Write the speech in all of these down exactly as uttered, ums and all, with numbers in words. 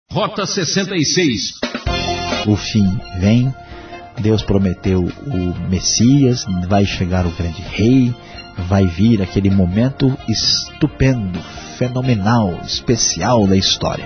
Rota sessenta e seis. O fim vem, Deus prometeu o Messias, vai chegar o grande rei, vai vir aquele momento estupendo, fenomenal, especial da história.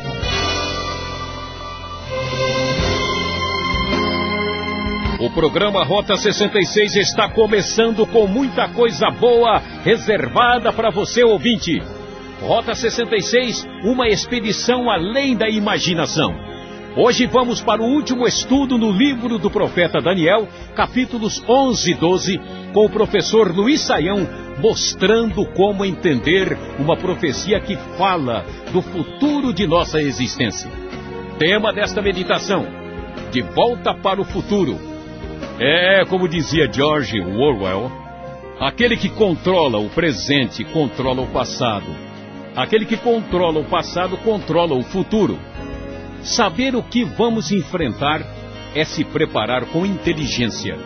O programa Rota sessenta e seis está começando com muita coisa boa reservada para você, ouvinte. Rota sessenta e seis, uma expedição além da imaginação. Hoje vamos para o último estudo no livro do profeta Daniel, capítulos onze e doze, com o professor Luiz Saião, mostrando como entender uma profecia que fala do futuro de nossa existência. Tema desta meditação: de volta para o futuro. É, como dizia George Orwell, aquele que controla o presente controla o passado. Aquele que controla o passado controla o futuro. Saber o que vamos enfrentar é se preparar com inteligência.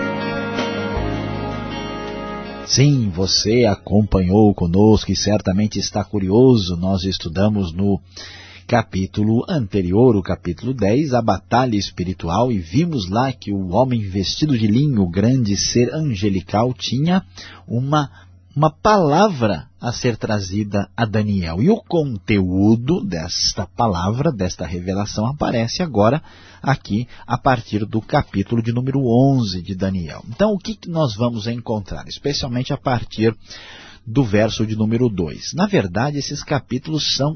Sim, você acompanhou conosco e certamente está curioso. Nós estudamos no capítulo anterior, o capítulo dez, a batalha espiritual, e vimos lá que o homem vestido de linho, o grande ser angelical, tinha uma uma palavra a ser trazida a Daniel. E o conteúdo desta palavra, desta revelação, aparece agora aqui a partir do capítulo de número onze de Daniel. Então, o que nós vamos encontrar? Especialmente a partir do verso de número dois. Na verdade, esses capítulos são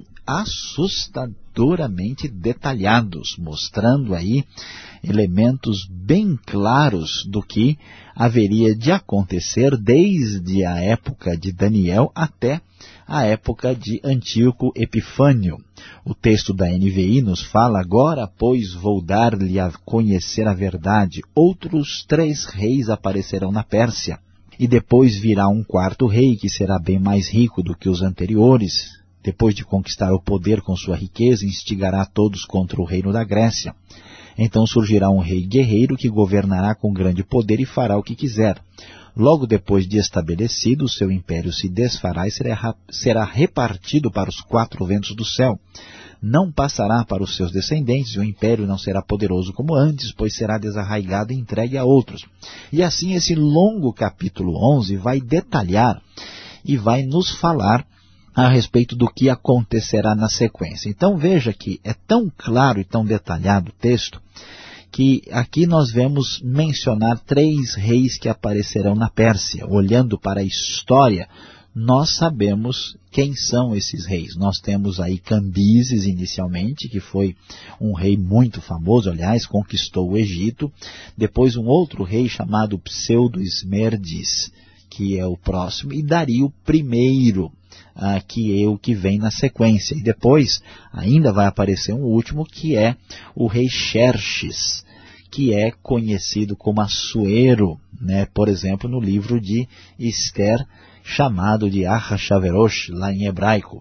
assustadoramente detalhados, mostrando aí elementos bem claros do que haveria de acontecer desde a época de Daniel até a época de Antíoco Epifânio. O texto da N V I nos fala: agora, pois, vou dar-lhe a conhecer a verdade. Outros três reis aparecerão na Pérsia, e depois virá um quarto rei que será bem mais rico do que os anteriores. Depois de conquistar o poder com sua riqueza, instigará todos contra o reino da Grécia. Então surgirá um rei guerreiro que governará com grande poder e fará o que quiser. Logo depois de estabelecido, o seu império se desfará e será, será repartido para os quatro ventos do céu. Não passará para os seus descendentes, e o império não será poderoso como antes, pois será desarraigado e entregue a outros. E assim esse longo capítulo onze vai detalhar e vai nos falar a respeito do que acontecerá na sequência. Então veja que é tão claro e tão detalhado o texto, que aqui nós vemos mencionar três reis que aparecerão na Pérsia. Olhando para a história, nós sabemos quem são esses reis. Nós temos aí Cambises inicialmente, que foi um rei muito famoso, aliás, conquistou o Egito. Depois um outro rei chamado Pseudo-Esmerdes, que é o próximo, e Dario I, ah, que é o que vem na sequência. E depois ainda vai aparecer um último, que é o rei Xerxes, que é conhecido como Assuero, né? Por exemplo, no livro de Esther, chamado de Ahasverosh, lá em hebraico.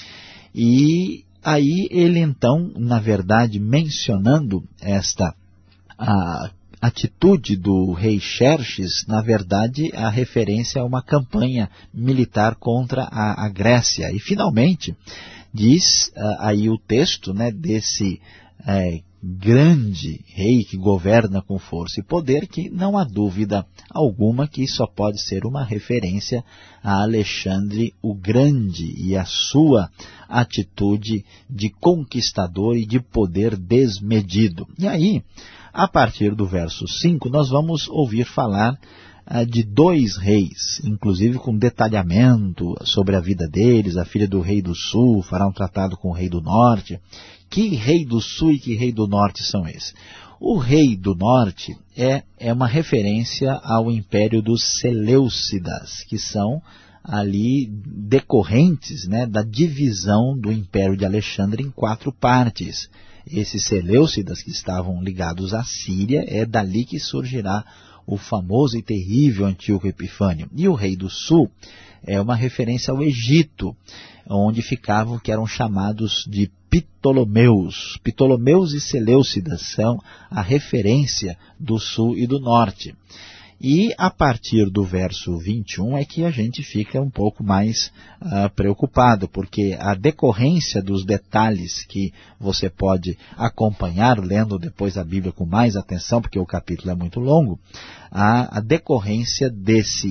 E aí ele então, na verdade, mencionando esta a, atitude do rei Xerxes, na verdade, a referência a uma campanha militar contra a, a Grécia. E finalmente, diz uh, aí o texto, né, desse uh, grande rei que governa com força e poder, que não há dúvida alguma que só pode ser uma referência a Alexandre o Grande e a sua atitude de conquistador e de poder desmedido. E aí, a partir do verso cinco, nós vamos ouvir falar ah, de dois reis, inclusive com detalhamento sobre a vida deles. A filha do rei do sul fará um tratado com o rei do norte. Que rei do sul e que rei do norte são esses? O rei do norte é, é uma referência ao império dos Seleucidas, que são ali decorrentes, né, da divisão do império de Alexandre em quatro partes. Esses Seleucidas que estavam ligados à Síria, é dali que surgirá o famoso e terrível Antíoco Epifânio. E o rei do sul é uma referência ao Egito, onde ficavam, que eram chamados de Ptolomeus. Ptolomeus e Seleucidas são a referência do sul e do norte. E a partir do verso vinte e um é que a gente fica um pouco mais uh, preocupado, porque a decorrência dos detalhes que você pode acompanhar, lendo depois a Bíblia com mais atenção, porque o capítulo é muito longo, a, a decorrência desse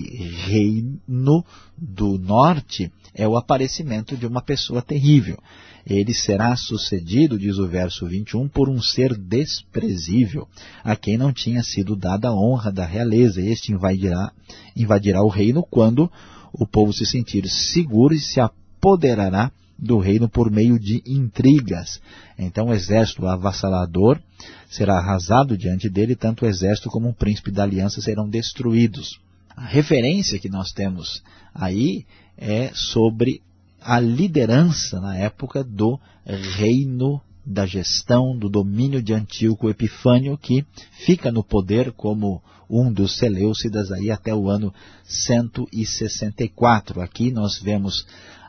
reino do norte é o aparecimento de uma pessoa terrível. Ele será sucedido, diz o verso vinte e um, por um ser desprezível, a quem não tinha sido dada a honra da realeza. Este invadirá, invadirá o reino quando o povo se sentir seguro e se apoderará do reino por meio de intrigas. Então o exército avassalador será arrasado diante dele, tanto o exército como o príncipe da aliança serão destruídos. A referência que nós temos aí é sobre a liderança na época do reino da gestão, do domínio de Antíoco Epifânio, que fica no poder como um dos Seleucidas aí até o ano cento e sessenta e quatro. Aqui nós vemos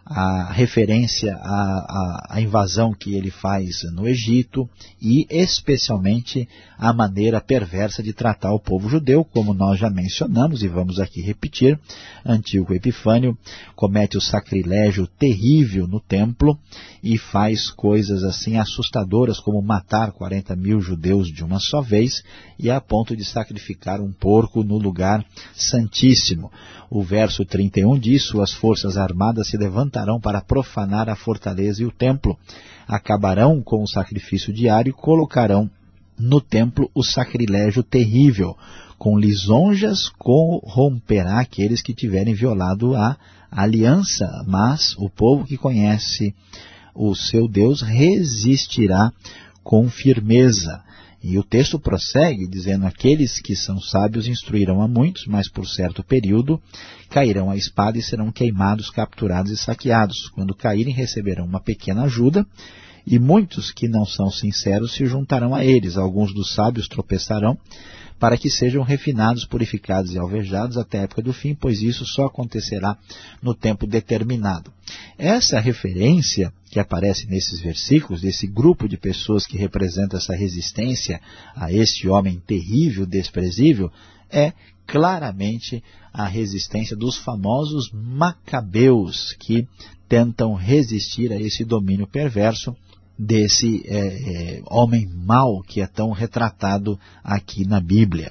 a referência à, à, à invasão que ele faz no Egito e especialmente a maneira perversa de tratar o povo judeu, como nós já mencionamos e vamos aqui repetir. Antíoco Epifânio comete o sacrilégio terrível no templo e faz coisas assim assustadoras como matar quarenta mil judeus de uma só vez e a ponto de sacrificar um porco no lugar santíssimo. O verso trinta e um diz: suas forças armadas se levantarão para profanar a fortaleza e o templo, acabarão com o sacrifício diário e colocarão no templo o sacrilégio terrível, com lisonjas corromperá aqueles que tiverem violado a aliança, mas o povo que conhece o seu Deus resistirá com firmeza. E o texto prossegue dizendo: aqueles que são sábios instruirão a muitos, mas por certo período cairão a espada e serão queimados, capturados e saqueados. Quando caírem, receberão uma pequena ajuda, e muitos que não são sinceros se juntarão a eles. Alguns dos sábios tropeçarão, para que sejam refinados, purificados e alvejados até a época do fim, pois isso só acontecerá no tempo determinado. Essa referência que aparece nesses versículos, desse grupo de pessoas que representa essa resistência a este homem terrível, desprezível, é claramente a resistência dos famosos macabeus, que tentam resistir a esse domínio perverso desse é, é, homem mau que é tão retratado aqui na Bíblia.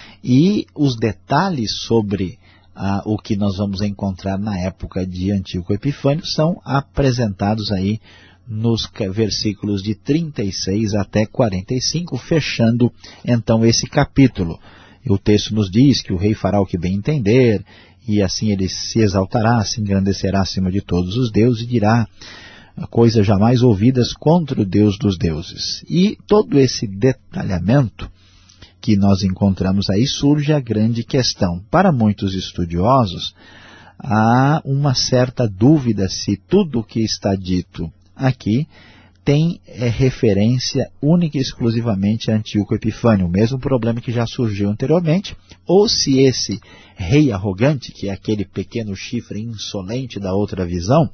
E os detalhes sobre ah, o que nós vamos encontrar na época de Antíoco Epifânio são apresentados aí nos versículos de trinta e seis até quarenta e cinco, fechando então esse capítulo. O texto nos diz que o rei fará o que bem entender, e assim ele se exaltará, se engrandecerá acima de todos os deuses e dirá coisas jamais ouvidas contra o Deus dos deuses. E todo esse detalhamento que nós encontramos aí, surge a grande questão. Para muitos estudiosos, há uma certa dúvida se tudo o que está dito aqui tem é, referência única e exclusivamente a Antíoco Epifânio, o mesmo problema que já surgiu anteriormente, ou se esse rei arrogante, que é aquele pequeno chifre insolente da outra visão,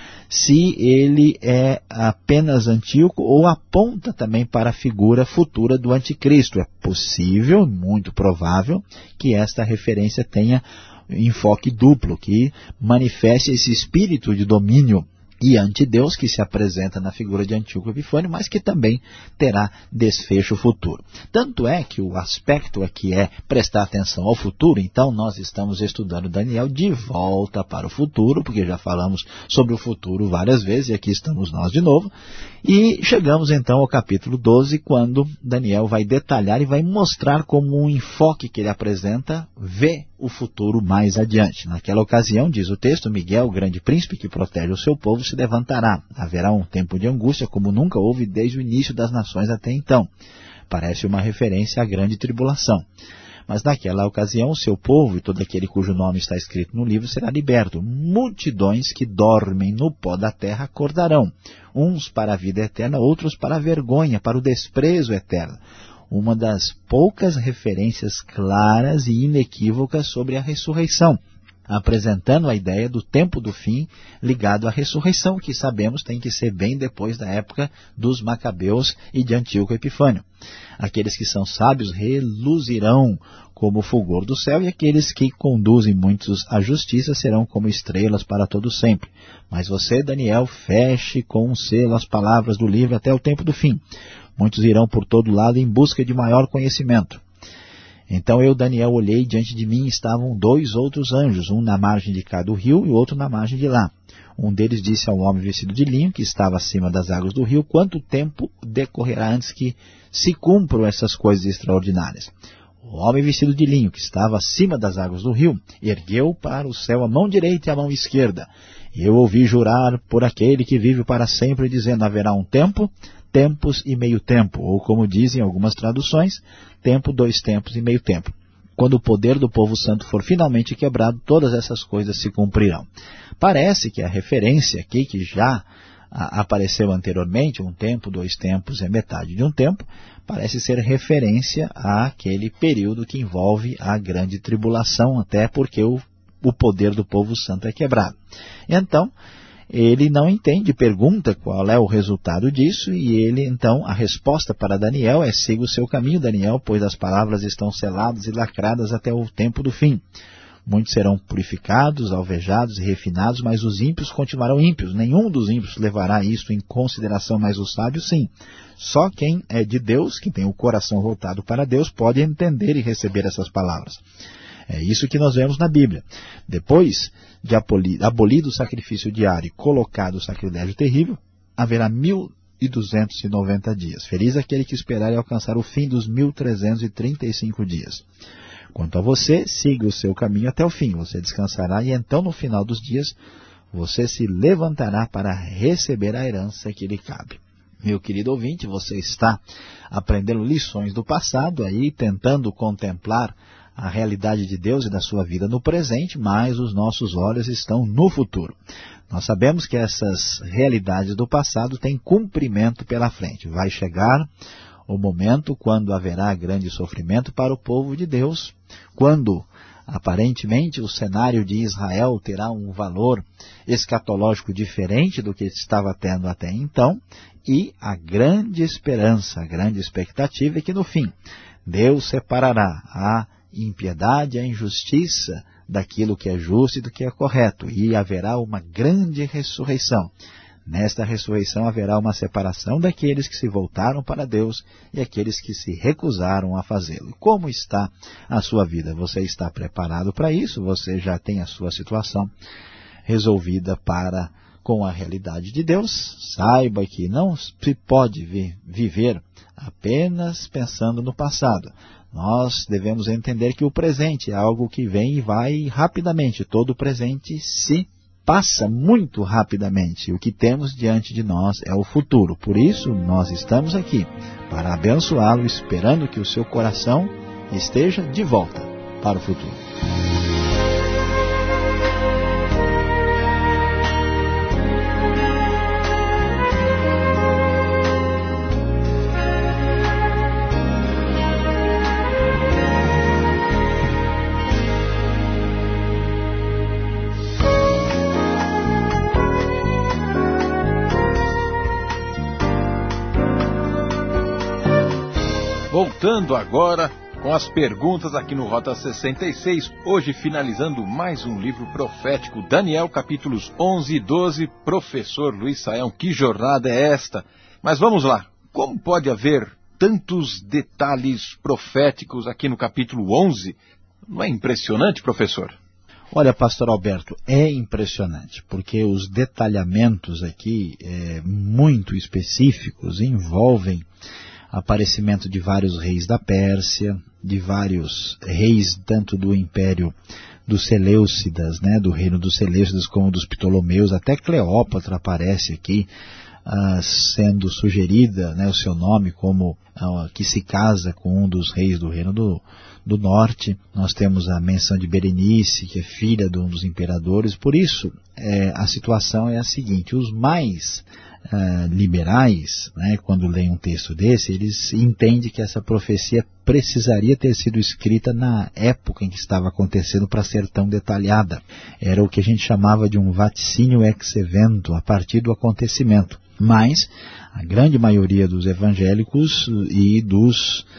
se ele é apenas Antíoco ou aponta também para a figura futura do anticristo. É possível, muito provável, que esta referência tenha enfoque duplo, que manifeste esse espírito de domínio e antideus que se apresenta na figura de Antíoco Epifânio, mas que também terá desfecho futuro. Tanto é que o aspecto aqui é prestar atenção ao futuro. Então nós estamos estudando Daniel de volta para o futuro, porque já falamos sobre o futuro várias vezes, e aqui estamos nós de novo. E chegamos então ao capítulo doze, quando Daniel vai detalhar e vai mostrar como um enfoque que ele apresenta vê o futuro mais adiante. Naquela ocasião, diz o texto, Miguel, o grande príncipe que protege o seu povo, se levantará. Haverá um tempo de angústia como nunca houve desde o início das nações até então. Parece uma referência à grande tribulação. Mas naquela ocasião o seu povo e todo aquele cujo nome está escrito no livro será liberto. Multidões que dormem no pó da terra acordarão, uns para a vida eterna, outros para a vergonha, para o desprezo eterno. Uma das poucas referências claras e inequívocas sobre a ressurreição, apresentando a ideia do tempo do fim ligado à ressurreição, que sabemos tem que ser bem depois da época dos Macabeus e de Antíoco Epifânio. Aqueles que são sábios reluzirão como o fulgor do céu, e aqueles que conduzem muitos à justiça serão como estrelas para todo sempre. Mas você, Daniel, feche com um selo as palavras do livro até o tempo do fim. Muitos irão por todo lado em busca de maior conhecimento. Então eu, Daniel, olhei, diante de mim estavam dois outros anjos, um na margem de cá do rio e o outro na margem de lá. Um deles disse ao homem vestido de linho, que estava acima das águas do rio, quanto tempo decorrerá antes que se cumpram essas coisas extraordinárias? O homem vestido de linho, que estava acima das águas do rio, ergueu para o céu a mão direita e a mão esquerda. E eu ouvi jurar por aquele que vive para sempre, dizendo, haverá um tempo, tempos e meio tempo, ou como dizem algumas traduções, tempo, dois tempos e meio tempo. Quando o poder do povo santo for finalmente quebrado, todas essas coisas se cumprirão. Parece que a referência aqui, que já a, apareceu anteriormente, um tempo, dois tempos é metade de um tempo, parece ser referência àquele período que envolve a grande tribulação, até porque o, o poder do povo santo é quebrado. Então, ele não entende, pergunta qual é o resultado disso, e ele, então, a resposta para Daniel é: siga o seu caminho, Daniel, pois as palavras estão seladas e lacradas até o tempo do fim. Muitos serão purificados, alvejados e refinados, mas os ímpios continuarão ímpios. Nenhum dos ímpios levará isso em consideração, mas os sábios sim. Só quem é de Deus, que tem o coração voltado para Deus, pode entender e receber essas palavras. É isso que nós vemos na Bíblia. Depois de abolido o sacrifício diário e colocado o sacrilégio terrível, haverá mil e duzentos e noventa dias. Feliz aquele que esperar e alcançar o fim dos mil trezentos e trinta e cinco dias. Quanto a você, siga o seu caminho até o fim. Você descansará e então no final dos dias você se levantará para receber a herança que lhe cabe. Meu querido ouvinte, você está aprendendo lições do passado, aí tentando contemplar a realidade de Deus e da sua vida no presente, mas os nossos olhos estão no futuro. Nós sabemos que essas realidades do passado têm cumprimento pela frente. Vai chegar o momento quando haverá grande sofrimento para o povo de Deus, quando aparentemente o cenário de Israel terá um valor escatológico diferente do que estava tendo até então, e a grande esperança, a grande expectativa é que no fim Deus separará a impiedade, a injustiça daquilo que é justo e do que é correto, e haverá uma grande ressurreição. Nesta ressurreição haverá uma separação daqueles que se voltaram para Deus e aqueles que se recusaram a fazê-lo. Como está a sua vida? Você está preparado para isso? Você já tem a sua situação resolvida para com a realidade de Deus? Saiba que não se pode vi- viver apenas pensando no passado. Nós devemos entender que o presente é algo que vem e vai rapidamente. Todo o presente se passa muito rapidamente. O que temos diante de nós é o futuro. Por isso, nós estamos aqui para abençoá-lo, esperando que o seu coração esteja de volta para o futuro. Voltando agora com as perguntas aqui no Rota sessenta e seis, hoje finalizando mais um livro profético, Daniel, capítulos onze e doze. Professor Luiz Saião, que jornada é esta? Mas vamos lá, como pode haver tantos detalhes proféticos aqui no capítulo onze? Não é impressionante, professor? Olha, pastor Alberto, é impressionante, porque os detalhamentos aqui, é, muito específicos, envolvem aparecimento de vários reis da Pérsia, de vários reis tanto do império dos Seleucidas, né, do reino dos Seleucidas, como dos Ptolomeus. Até Cleópatra aparece aqui, ah, sendo sugerida, né, o seu nome como ah, que se casa com um dos reis do reino do, do norte. Nós temos a menção de Berenice, que é filha de um dos imperadores. Por isso, é, a situação é a seguinte: os mais Uh, liberais, né, quando leem um texto desse, eles entendem que essa profecia precisaria ter sido escrita na época em que estava acontecendo para ser tão detalhada. Era o que a gente chamava de um vaticínio ex evento, a partir do acontecimento. Mas a grande maioria dos evangélicos e dos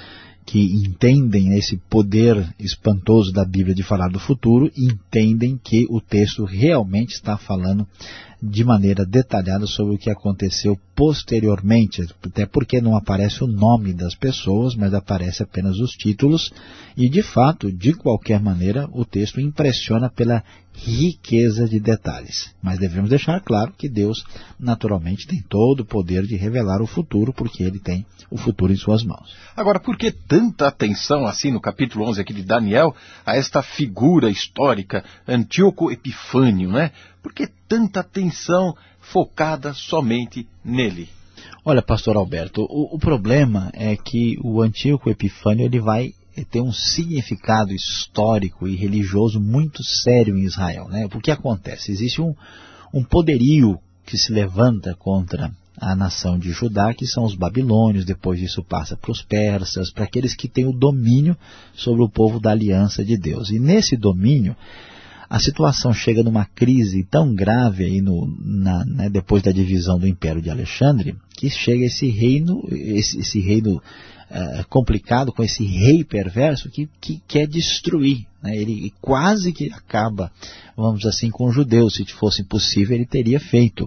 que entendem esse poder espantoso da Bíblia de falar do futuro, entendem que o texto realmente está falando de maneira detalhada sobre o que aconteceu posteriormente, até porque não aparece o nome das pessoas, mas aparece apenas os títulos, e de fato, de qualquer maneira, o texto impressiona pela riqueza de detalhes. Mas devemos deixar claro que Deus naturalmente tem todo o poder de revelar o futuro, porque Ele tem o futuro em suas mãos. Agora, por que tanta atenção, assim, no capítulo onze aqui de Daniel, a esta figura histórica, Antíoco Epifânio, né? Por que tanta atenção focada somente nele? Olha, pastor Alberto, o, o problema é que o Antíoco Epifânio ele vai ter um significado histórico e religioso muito sério em Israel, né? O que acontece? Existe um, um poderio que se levanta contra a nação de Judá, que são os babilônios, depois disso passa para os persas, para aqueles que têm o domínio sobre o povo da aliança de Deus. E nesse domínio, a situação chega numa crise tão grave aí no, na, né, depois da divisão do Império de Alexandre, que chega esse reino, esse, esse reino uh, complicado, com esse rei perverso que, que quer destruir. Né? Ele quase que acaba, vamos dizer assim, com os judeus. Se fosse possível, ele teria feito.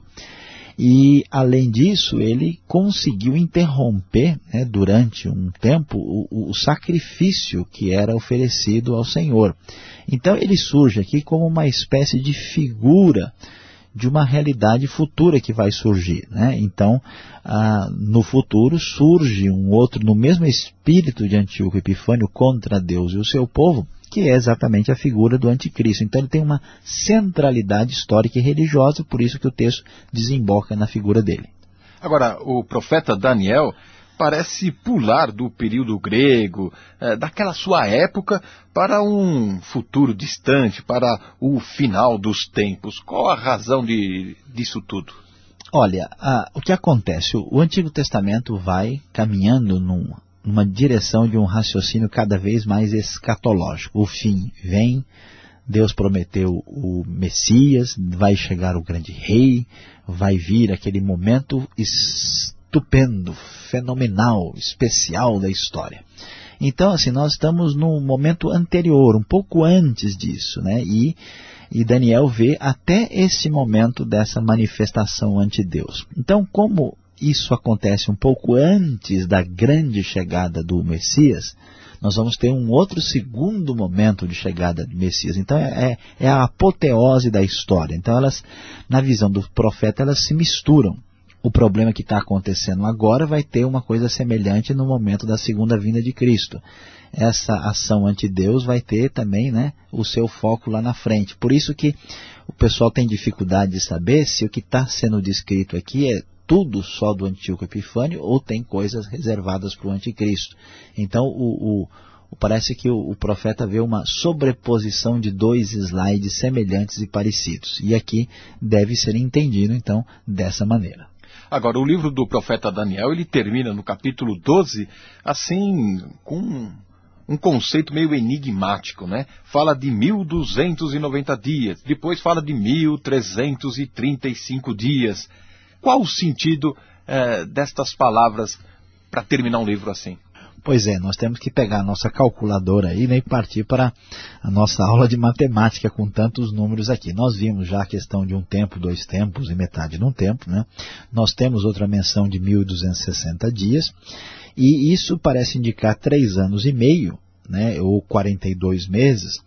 E, além disso, ele conseguiu interromper, né, durante um tempo, o, o sacrifício que era oferecido ao Senhor. Então, ele surge aqui como uma espécie de figura de uma realidade futura que vai surgir. Né? Então, ah, no futuro, surge um outro, no mesmo espírito de Antíoco Epifânio, contra Deus e o seu povo, que é exatamente a figura do anticristo. Então ele tem uma centralidade histórica e religiosa, por isso que o texto desemboca na figura dele. Agora, o profeta Daniel parece pular do período grego, é, daquela sua época, para um futuro distante, para o final dos tempos. Qual a razão de, disso tudo? Olha, a, o que acontece? O, o Antigo Testamento vai caminhando num... numa direção de um raciocínio cada vez mais escatológico. O fim vem, Deus prometeu o Messias, vai chegar o grande rei, vai vir aquele momento estupendo, fenomenal, especial da história. Então, assim, nós estamos num momento anterior, um pouco antes disso, né? E, e Daniel vê até esse momento dessa manifestação ante Deus. Então, como isso acontece um pouco antes da grande chegada do Messias, nós vamos ter um outro segundo momento de chegada do Messias. Então é, é a apoteose da história. Então elas, na visão do profeta, elas se misturam. O problema que está acontecendo agora vai ter uma coisa semelhante no momento da segunda vinda de Cristo. Essa ação ante Deus vai ter também, né, o seu foco lá na frente. Por isso que o pessoal tem dificuldade de saber se o que está sendo descrito aqui é tudo só do Antíoco Epifânio ou tem coisas reservadas para o anticristo. Então o, o, parece que o, o profeta vê uma sobreposição de dois slides semelhantes e parecidos. E aqui deve ser entendido então dessa maneira. Agora, o livro do profeta Daniel, ele termina no capítulo doze, assim, com um conceito meio enigmático, né? Fala de mil duzentos e noventa dias, depois fala de mil trezentos e trinta e cinco dias. Qual o sentido eh, destas palavras para terminar um livro assim? Pois é, nós temos que pegar a nossa calculadora aí, né, e partir para a nossa aula de matemática com tantos números aqui. Nós vimos já a questão de um tempo, dois tempos e metade de um tempo, né? Nós temos outra menção de mil duzentos e sessenta dias, e isso parece indicar três anos e meio, né, ou quarenta e dois meses,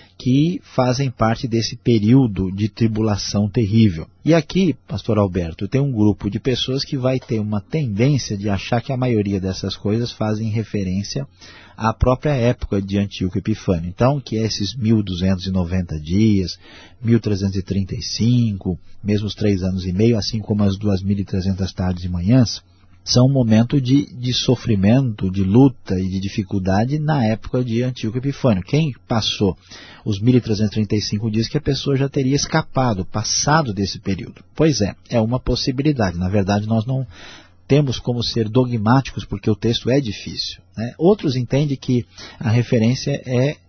que fazem parte desse período de tribulação terrível. E aqui, pastor Alberto, tem um grupo de pessoas que vai ter uma tendência de achar que a maioria dessas coisas fazem referência à própria época de Antíoco Epifânio. Então, que é esses mil duzentos e noventa dias, mil trezentos e trinta e cinco, mesmo os três anos e meio, assim como as duas mil e trezentas tardes e manhãs, são um momento de, de sofrimento, de luta e de dificuldade na época de Antíoco Epifânio. Quem passou os mil trezentos e trinta e cinco dias que a pessoa já teria escapado, passado desse período. Pois é, é uma possibilidade. Na verdade, nós não temos como ser dogmáticos porque o texto é difícil, né? Outros entendem que a referência é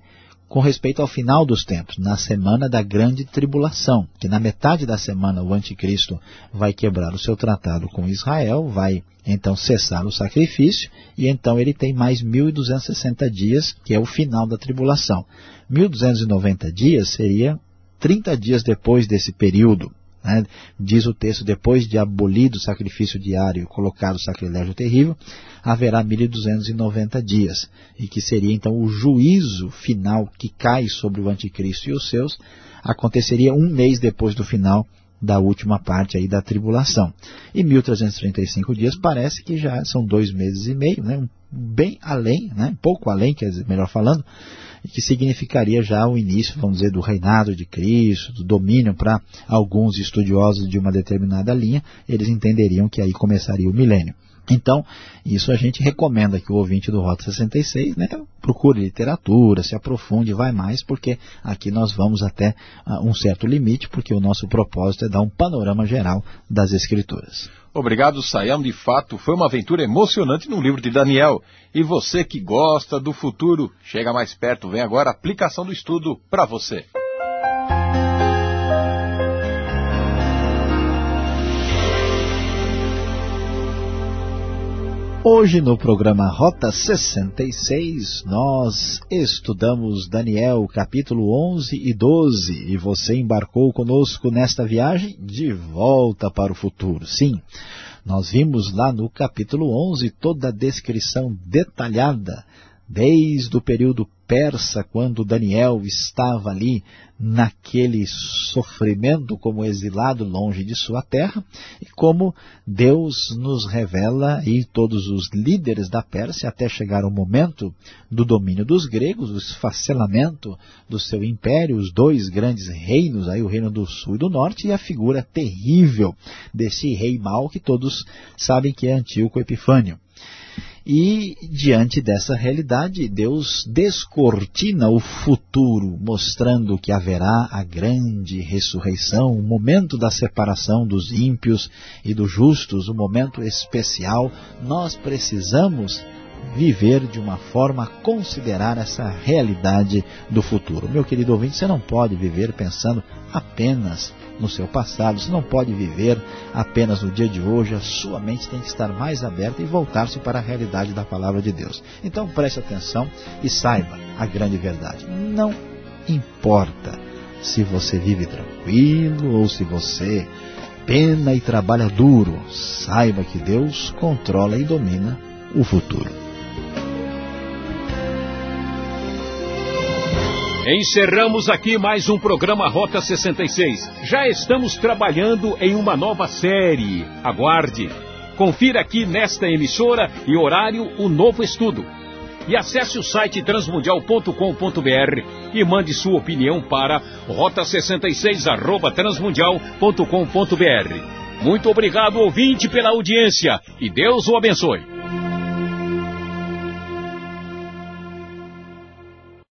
com respeito ao final dos tempos, na semana da grande tribulação, que na metade da semana o anticristo vai quebrar o seu tratado com Israel, vai então cessar o sacrifício, e então ele tem mais mil duzentos e sessenta dias, que é o final da tribulação. mil duzentos e noventa dias seria trinta dias depois desse período. Né? Diz o texto, depois de abolido o sacrifício diário e colocado o sacrilégio terrível, haverá mil duzentos e noventa dias, e que seria então o juízo final que cai sobre o anticristo e os seus, aconteceria um mês depois do final da última parte aí da tribulação. E mil trezentos e trinta e cinco dias parece que já são dois meses e meio, né? Bem além, né? Pouco além, quer dizer, melhor falando, que significaria já o início, vamos dizer, do reinado de Cristo, do domínio para alguns estudiosos de uma determinada linha, eles entenderiam que aí começaria o milênio. Então, isso a gente recomenda que o ouvinte do Rota sessenta e seis, né, procure literatura, se aprofunde, vai mais, porque aqui nós vamos até uh, um certo limite, porque o nosso propósito é dar um panorama geral das Escrituras. Obrigado, Sayão. De fato, foi uma aventura emocionante no livro de Daniel. E você que gosta do futuro, chega mais perto, vem agora a aplicação do estudo para você. Hoje no programa Rota sessenta e seis, nós estudamos Daniel capítulo onze e doze, e você embarcou conosco nesta viagem de volta para o futuro. Sim, nós vimos lá no capítulo onze toda a descrição detalhada, desde o período persa, quando Daniel estava ali naquele sofrimento como exilado longe de sua terra, e como Deus nos revela, e todos os líderes da Pérsia, até chegar ao momento do domínio dos gregos, o esfacelamento do seu império, os dois grandes reinos, aí o reino do sul e do norte, e a figura terrível desse rei mau que todos sabem que é Antíoco Epifânio. E diante dessa realidade, Deus descortina o futuro, mostrando que haverá a grande ressurreição, o momento da separação dos ímpios e dos justos, um momento especial. Nós precisamos viver de uma forma a considerar essa realidade do futuro. Meu querido ouvinte, você não pode viver pensando apenas no seu passado, você não pode viver apenas no dia de hoje, a sua mente tem que estar mais aberta e voltar-se para a realidade da palavra de Deus. Então preste atenção e saiba a grande verdade. Não importa se você vive tranquilo ou se você pena e trabalha duro, saiba que Deus controla e domina o futuro. Encerramos aqui mais um programa Rota sessenta e seis. Já estamos trabalhando em uma nova série. Aguarde. Confira aqui nesta emissora e horário o novo estudo. E acesse o site transmundial ponto com ponto br e mande sua opinião para rota sessenta e seis arroba transmundial ponto com ponto br. Muito obrigado, ouvinte, pela audiência e Deus o abençoe.